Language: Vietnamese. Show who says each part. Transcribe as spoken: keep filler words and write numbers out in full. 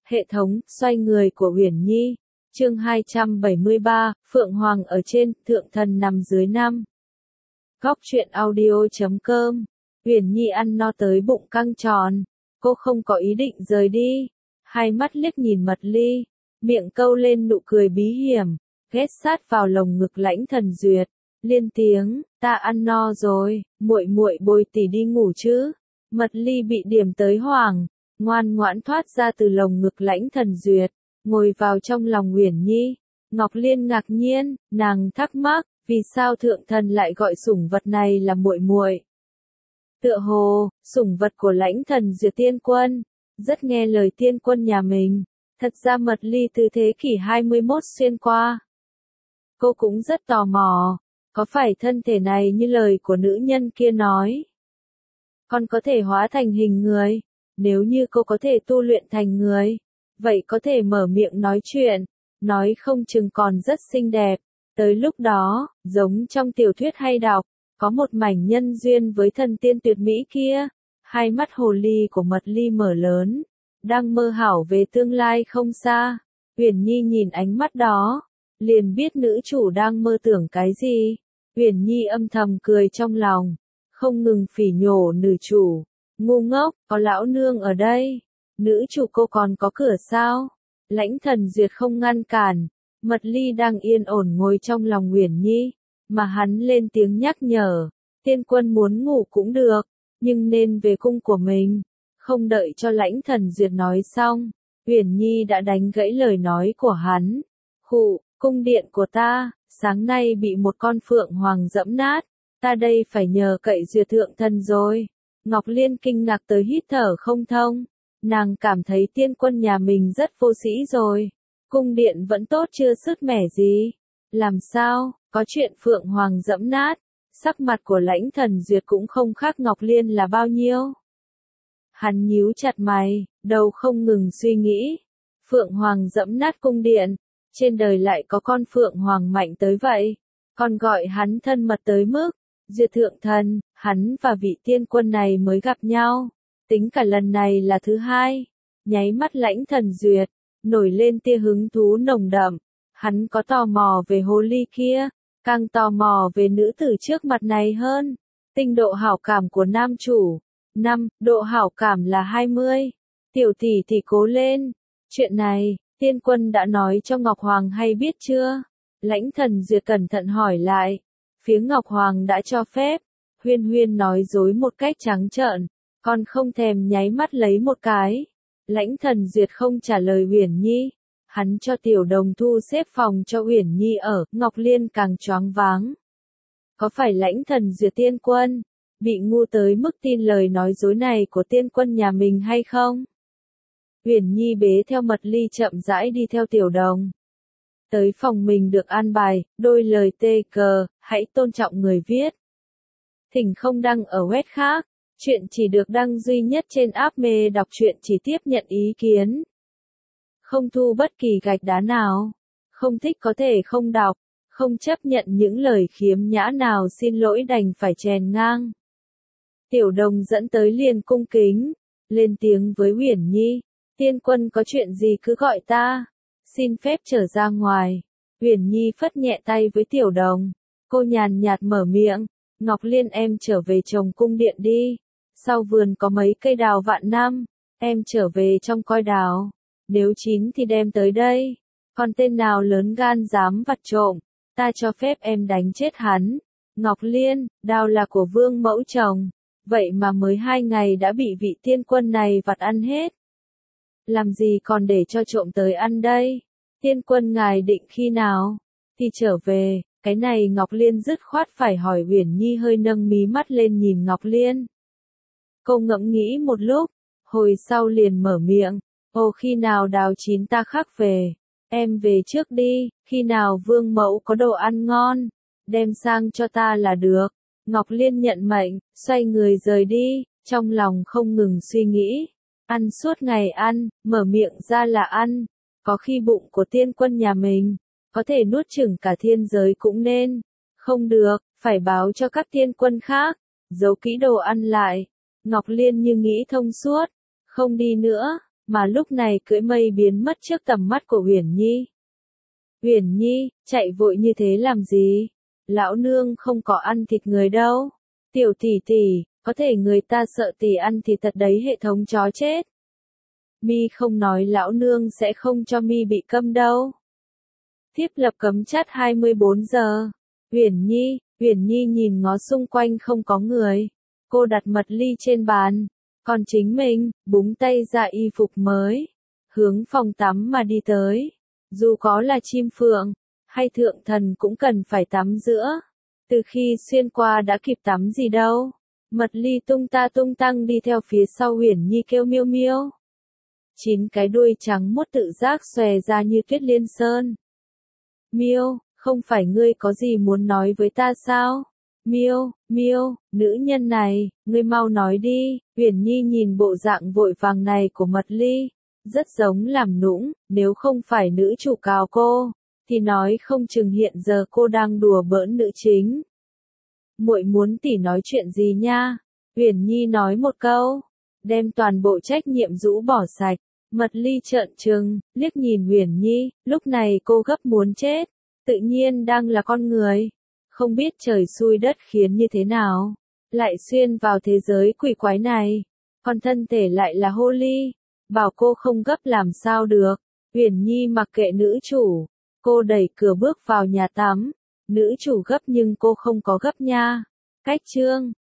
Speaker 1: Hệ thống, xoay người của Uyển Nhi. Chương hai trăm bảy mươi ba, Phượng Hoàng ở trên, Thượng Thần nằm dưới năm. Góc truyện audio chấm com. Uyển Nhi ăn no tới bụng căng tròn. Cô không có ý định rời đi. Hai mắt liếc nhìn Mật Ly. Miệng câu lên nụ cười bí hiểm. Ghét sát vào lồng ngực Lãnh Thần Duyệt. Liên tiếng, ta ăn no rồi, muội muội bồi tỷ đi ngủ chứ. Mật Ly bị điểm tới hoảng. Ngoan ngoãn thoát ra từ lồng ngực Lãnh Thần Duyệt, ngồi vào trong lòng Uyển Nhi. Ngọc Liên ngạc nhiên, nàng thắc mắc, vì sao thượng thần lại gọi sủng vật này là muội muội? Tựa hồ, sủng vật của Lãnh Thần Duyệt tiên quân, rất nghe lời tiên quân nhà mình. Thật ra Mật Ly từ thế kỷ hai mươi mốt xuyên qua. Cô cũng rất tò mò, có phải thân thể này như lời của nữ nhân kia nói? Còn có thể hóa thành hình người? Nếu như cô có thể tu luyện thành người, vậy có thể mở miệng nói chuyện, nói không chừng còn rất xinh đẹp. Tới lúc đó, giống trong tiểu thuyết hay đọc, có một mảnh nhân duyên với thần tiên tuyệt mỹ kia. Hai mắt hồ ly của Mật Ly mở lớn, đang mơ hảo về tương lai không xa. Uyển Nhi nhìn ánh mắt đó, liền biết nữ chủ đang mơ tưởng cái gì. Uyển Nhi âm thầm cười trong lòng, không ngừng phỉ nhổ nữ chủ. Ngu ngốc, có lão nương ở đây. Nữ chủ cô còn có cửa sao? Lãnh Thần Duyệt không ngăn cản. Mật Ly đang yên ổn ngồi trong lòng Uyển Nhi, mà hắn lên tiếng nhắc nhở. Tiên quân muốn ngủ cũng được, nhưng nên về cung của mình. Không đợi cho Lãnh Thần Duyệt nói xong, Uyển Nhi đã đánh gãy lời nói của hắn. Khụ, cung điện của ta, sáng nay bị một con phượng hoàng dẫm nát. Ta đây phải nhờ cậy Duyệt thượng thần rồi. Ngọc Liên kinh ngạc tới hít thở không thông. Nàng cảm thấy tiên quân nhà mình rất vô sĩ rồi. Cung điện vẫn tốt chưa sứt mẻ gì. Làm sao, có chuyện Phượng Hoàng dẫm nát. Sắc mặt của Lãnh Thần Duyệt cũng không khác Ngọc Liên là bao nhiêu. Hắn nhíu chặt mày, đầu không ngừng suy nghĩ. Phượng Hoàng dẫm nát cung điện. Trên đời lại có con Phượng Hoàng mạnh tới vậy. Còn gọi hắn thân mật tới mức. Duyệt thượng thần, hắn và vị tiên quân này mới gặp nhau. Tính cả lần này là thứ hai. Nháy mắt Lãnh Thần Duyệt, nổi lên tia hứng thú nồng đậm. Hắn có tò mò về hồ ly kia, càng tò mò về nữ tử trước mặt này hơn. Tinh độ hảo cảm của nam chủ. năm, độ hảo cảm là hai mươi. Tiểu tỷ thì cố lên. Chuyện này, tiên quân đã nói cho Ngọc Hoàng hay biết chưa? Lãnh Thần Duyệt cẩn thận hỏi lại. Phía Ngọc Hoàng đã cho phép. Huyên Huyên nói dối một cách trắng trợn, còn không thèm nháy mắt lấy một cái. Lãnh Thần Duyệt không trả lời Uyển Nhi. Hắn cho Tiểu Đồng thu xếp phòng cho Uyển Nhi ở. Ngọc Liên càng choáng váng. Có phải Lãnh Thần Duyệt tiên quân bị ngu tới mức tin lời nói dối này của tiên quân nhà mình hay không? Uyển Nhi bế theo Mật Ly chậm rãi đi theo Tiểu Đồng. Tới phòng mình được an bài, đôi lời tê cờ, hãy tôn trọng người viết. Thỉnh không đăng ở web khác, chuyện chỉ được đăng duy nhất trên app mê đọc truyện, chỉ tiếp nhận ý kiến. Không thu bất kỳ gạch đá nào. Không thích có thể không đọc, không chấp nhận những lời khiếm nhã nào, xin lỗi đành phải chèn ngang. Tiểu Đồng dẫn tới liền cung kính, lên tiếng với Uyển Nhi, tiên quân có chuyện gì cứ gọi ta. Xin phép trở ra ngoài. Uyển Nhi phất nhẹ tay với Tiểu Đồng. Cô nhàn nhạt mở miệng. Ngọc Liên em trở về trồng cung điện đi. Sau vườn có mấy cây đào vạn năm. Em trở về trong coi đào. Nếu chín thì đem tới đây. Còn tên nào lớn gan dám vặt trộm, ta cho phép em đánh chết hắn. Ngọc Liên, đào là của vương mẫu trồng. Vậy mà mới hai ngày đã bị vị tiên quân này vặt ăn hết. Làm gì còn để cho trộm tới ăn đây? Tiên quân ngài định khi nào thì trở về? Cái này Ngọc Liên dứt khoát phải hỏi. Uyển Nhi hơi nâng mí mắt lên nhìn Ngọc Liên. Cô ngẫm nghĩ một lúc, hồi sau liền mở miệng. Ồ, khi nào đào chín ta khắc về. Em về trước đi, khi nào vương mẫu có đồ ăn ngon, đem sang cho ta là được. Ngọc Liên nhận mệnh, xoay người rời đi, trong lòng không ngừng suy nghĩ. Ăn suốt ngày ăn, mở miệng ra là ăn. Có khi bụng của tiên quân nhà mình, có thể nuốt chửng cả thiên giới cũng nên. Không được, phải báo cho các tiên quân khác, giấu kỹ đồ ăn lại. Ngọc Liên như nghĩ thông suốt, không đi nữa, mà lúc này cưỡi mây biến mất trước tầm mắt của Uyển Nhi. Uyển Nhi, chạy vội như thế làm gì? Lão nương không có ăn thịt người đâu. Tiểu tỷ tỷ, có thể người ta sợ tỷ ăn thịt thật đấy hệ thống chó chết. Mi không nói lão nương sẽ không cho Mi bị câm đâu. Thiết lập cấm chat hai mươi bốn giờ. Uyển Nhi, Uyển Nhi nhìn ngó xung quanh không có người. Cô đặt mật ly trên bàn. Còn chính mình, búng tay ra y phục mới. Hướng phòng tắm mà đi tới. Dù có là chim phượng, hay thượng thần cũng cần phải tắm giữa. Từ khi xuyên qua đã kịp tắm gì đâu. Mật ly tung ta tung tăng đi theo phía sau Uyển Nhi kêu miêu miêu. Chín cái đuôi trắng muốt tự giác xòe ra như tuyết liên sơn. Miêu, không phải ngươi có gì muốn nói với ta sao? Miêu, miêu, nữ nhân này, ngươi mau nói đi. Uyển Nhi nhìn bộ dạng vội vàng này của Mật ly. Rất giống làm nũng, nếu không phải nữ chủ cào cô, thì nói không chừng hiện giờ cô đang đùa bỡn nữ chính. Muội muốn tỷ nói chuyện gì nha? Uyển Nhi nói một câu, đem toàn bộ trách nhiệm rũ bỏ sạch. Mật ly trợn trừng, liếc nhìn Uyển Nhi, lúc này cô gấp muốn chết, tự nhiên đang là con người. Không biết trời xui đất khiến như thế nào, lại xuyên vào thế giới quỷ quái này, còn thân thể lại là hô ly. Bảo cô không gấp làm sao được. Uyển Nhi mặc kệ nữ chủ. Cô đẩy cửa bước vào nhà tắm. Nữ chủ gấp nhưng cô không có gấp nha. Cách chương.